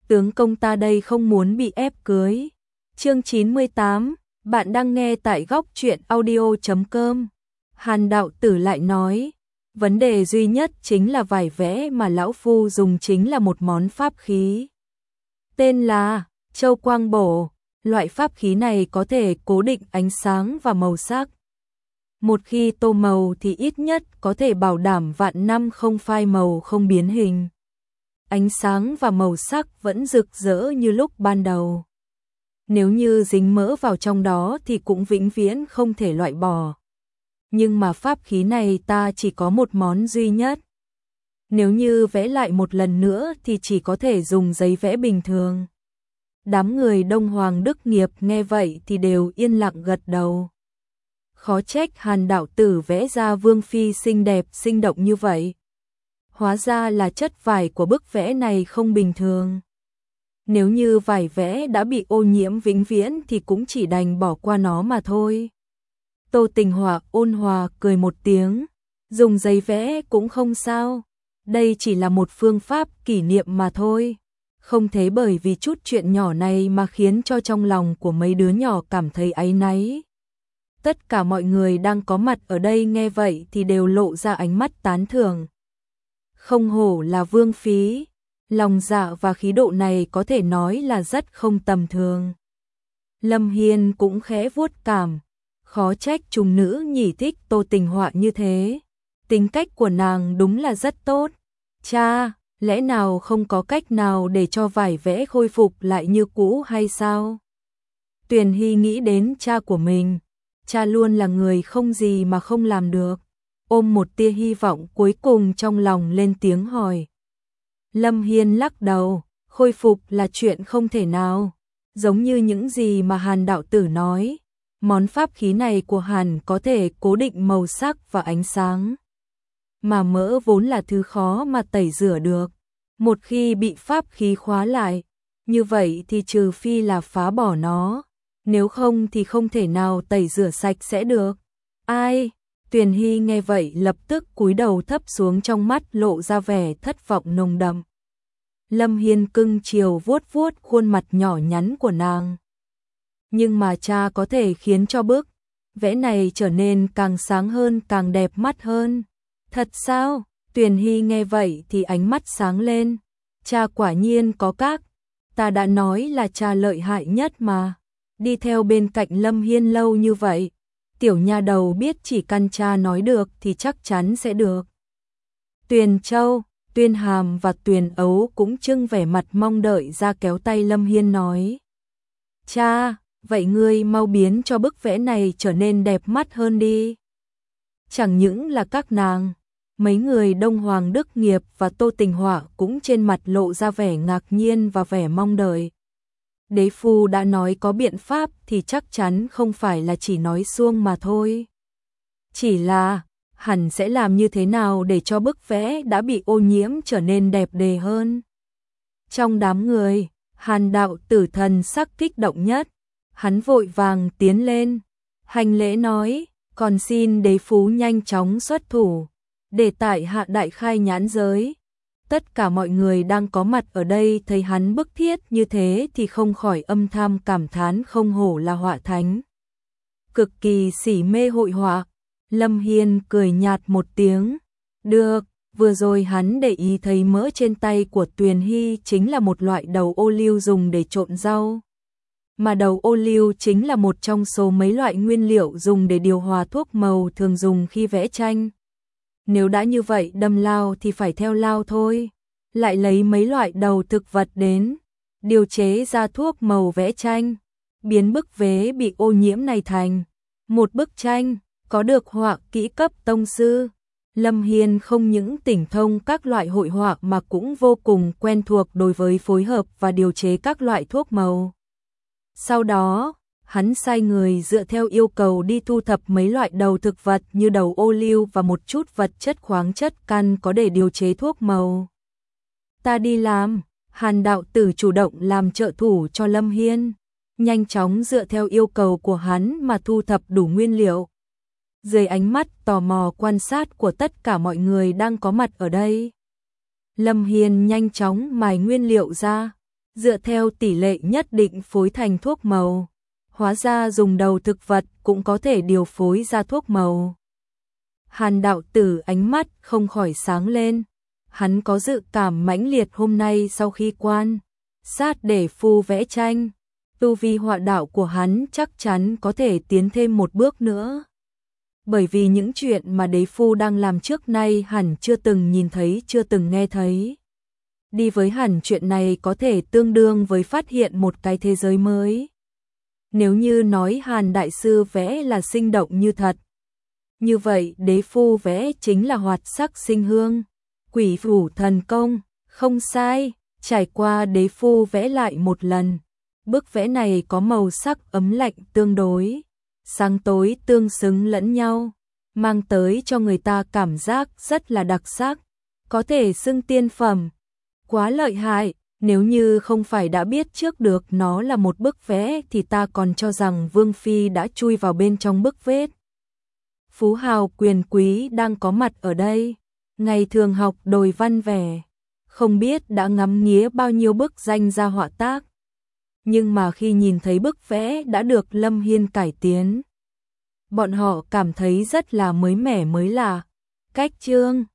tướng công ta đây không muốn bị ép cưới. Chương 98, bạn đang nghe tại góc truyện audio.com. Hàn đạo tử lại nói, vấn đề duy nhất chính là vải vẽ mà lão phu dùng chính là một món pháp khí. Tên là Châu Quang Bổ, loại pháp khí này có thể cố định ánh sáng và màu sắc. Một khi tô màu thì ít nhất có thể bảo đảm vạn năm không phai màu không biến hình. Ánh sáng và màu sắc vẫn rực rỡ như lúc ban đầu. Nếu như dính mỡ vào trong đó thì cũng vĩnh viễn không thể loại bỏ. Nhưng mà pháp khí này ta chỉ có một món duy nhất. Nếu như vẽ lại một lần nữa thì chỉ có thể dùng giấy vẽ bình thường. Đám người Đông Hoàng Đức Nghiệp nghe vậy thì đều yên lặng gật đầu. Khó trách Hàn đạo tử vẽ ra vương phi xinh đẹp sinh động như vậy. Hóa ra là chất vải của bức vẽ này không bình thường. Nếu như vải vẽ đã bị ô nhiễm vĩnh viễn thì cũng chỉ đành bỏ qua nó mà thôi. Tô Tình Họa ôn hòa cười một tiếng, dùng giấy vẽ cũng không sao, đây chỉ là một phương pháp kỷ niệm mà thôi. Không thế bởi vì chút chuyện nhỏ này mà khiến cho trong lòng của mấy đứa nhỏ cảm thấy áy náy. Tất cả mọi người đang có mặt ở đây nghe vậy thì đều lộ ra ánh mắt tán thưởng. Không hổ là vương phi, lòng dạ và khí độ này có thể nói là rất không tầm thường. Lâm Hiên cũng khẽ vuốt cảm, khó trách trùng nữ nhỉ thích Tô Tình Họa như thế. Tính cách của nàng đúng là rất tốt. Cha, lẽ nào không có cách nào để cho vải vẽ khôi phục lại như cũ hay sao? Tuyền Hy nghĩ đến cha của mình. Cha luôn là người không gì mà không làm được. Ôm một tia hy vọng cuối cùng trong lòng lên tiếng hỏi. Lâm Hiên lắc đầu, khôi phục là chuyện không thể nào. Giống như những gì mà Hàn đạo tử nói, món pháp khí này của Hàn có thể cố định màu sắc và ánh sáng. Mà mỡ vốn là thứ khó mà tẩy rửa được. Một khi bị pháp khí khóa lại, như vậy thì trừ phi là phá bỏ nó. Nếu không thì không thể nào tẩy rửa sạch sẽ được. Ai? Tuyền Hy nghe vậy lập tức cúi đầu thấp xuống, trong mắt lộ ra vẻ thất vọng nồng đậm. Lâm Hiên cưng chiều vuốt vuốt khuôn mặt nhỏ nhắn của nàng. Nhưng mà cha có thể khiến cho bức vẽ này trở nên càng sáng hơn, càng đẹp mắt hơn. Thật sao? Tuyền Hy nghe vậy thì ánh mắt sáng lên. Cha quả nhiên có các. Ta đã nói là cha lợi hại nhất mà. Đi theo bên cạnh Lâm Hiên lâu như vậy, tiểu nha đầu biết chỉ căn cha nói được thì chắc chắn sẽ được. Tuyền Châu, Tuyên Hàm và Tuyền Ấu cũng trưng vẻ mặt mong đợi ra kéo tay Lâm Hiên nói. Cha, vậy ngươi mau biến cho bức vẽ này trở nên đẹp mắt hơn đi. Chẳng những là các nàng, mấy người Đông Hoàng Đức Nghiệp và Tô Tình Họa cũng trên mặt lộ ra vẻ ngạc nhiên và vẻ mong đợi. Đế phu đã nói có biện pháp thì chắc chắn không phải là chỉ nói suông mà thôi. Chỉ là, hẳn sẽ làm như thế nào để cho bức vẽ đã bị ô nhiễm trở nên đẹp đẽ hơn. Trong đám người, Hàn đạo tử thần sắc kích động nhất, hắn vội vàng tiến lên, hành lễ nói, còn xin đế phú nhanh chóng xuất thủ, để tại hạ đại khai nhãn giới. Tất cả mọi người đang có mặt ở đây thấy hắn bức thiết như thế thì không khỏi âm thầm cảm thán không hổ là họa thánh. Cực kỳ sỉ mê hội họa. Lâm Hiên cười nhạt một tiếng. Được, vừa rồi hắn để ý thấy mỡ trên tay của Tuyền Hy chính là một loại đầu ô liu dùng để trộn rau. Mà đầu ô liu chính là một trong số mấy loại nguyên liệu dùng để điều hòa thuốc màu thường dùng khi vẽ tranh. Nếu đã như vậy đâm lao thì phải theo lao thôi. Lại lấy mấy loại đầu thực vật đến, điều chế ra thuốc màu vẽ tranh, biến bức vẽ bị ô nhiễm này thành một bức tranh, có được họa kỹ cấp tông sư. Lâm Hiên không những tinh thông các loại hội họa mà cũng vô cùng quen thuộc đối với phối hợp và điều chế các loại thuốc màu. Sau đó, hắn sai người dựa theo yêu cầu đi thu thập mấy loại đầu thực vật như đầu ô liu và một chút vật chất khoáng chất căn có để điều chế thuốc màu. Ta đi làm, Hàn đạo tử chủ động làm trợ thủ cho Lâm Hiên, nhanh chóng dựa theo yêu cầu của hắn mà thu thập đủ nguyên liệu. Dưới ánh mắt tò mò quan sát của tất cả mọi người đang có mặt ở đây, Lâm Hiên nhanh chóng mài nguyên liệu ra, dựa theo tỷ lệ nhất định phối thành thuốc màu. Hóa ra dùng đầu thực vật cũng có thể điều phối ra thuốc màu. Hàn đạo tử ánh mắt không khỏi sáng lên. Hắn có dự cảm mãnh liệt hôm nay sau khi quan sát để phu vẽ tranh. Tu vi họa đạo của hắn chắc chắn có thể tiến thêm một bước nữa. Bởi vì những chuyện mà đế phu đang làm trước nay hẳn chưa từng nhìn thấy, chưa từng nghe thấy. Đi với hẳn chuyện này có thể tương đương với phát hiện một cái thế giới mới. Nếu như nói Hàn đại sư vẽ là sinh động như thật, như vậy đế phu vẽ chính là hoạt sắc sinh hương, quỷ phủ thần công, không sai. Trải qua đế phu vẽ lại một lần, bức vẽ này có màu sắc ấm lạnh tương đối, sáng tối tương xứng lẫn nhau, mang tới cho người ta cảm giác rất là đặc sắc, có thể xưng tiên phẩm. Quá lợi hại, nếu như không phải đã biết trước được nó là một bức vẽ thì ta còn cho rằng Vương Phi đã chui vào bên trong bức vết. Phú hào quyền quý đang có mặt ở đây, ngày thường học đồi văn vẻ, không biết đã ngắm nghía bao nhiêu bức danh gia họa tác. Nhưng mà khi nhìn thấy bức vẽ đã được Lâm Hiên cải tiến, bọn họ cảm thấy rất là mới mẻ mới lạ. Cách chương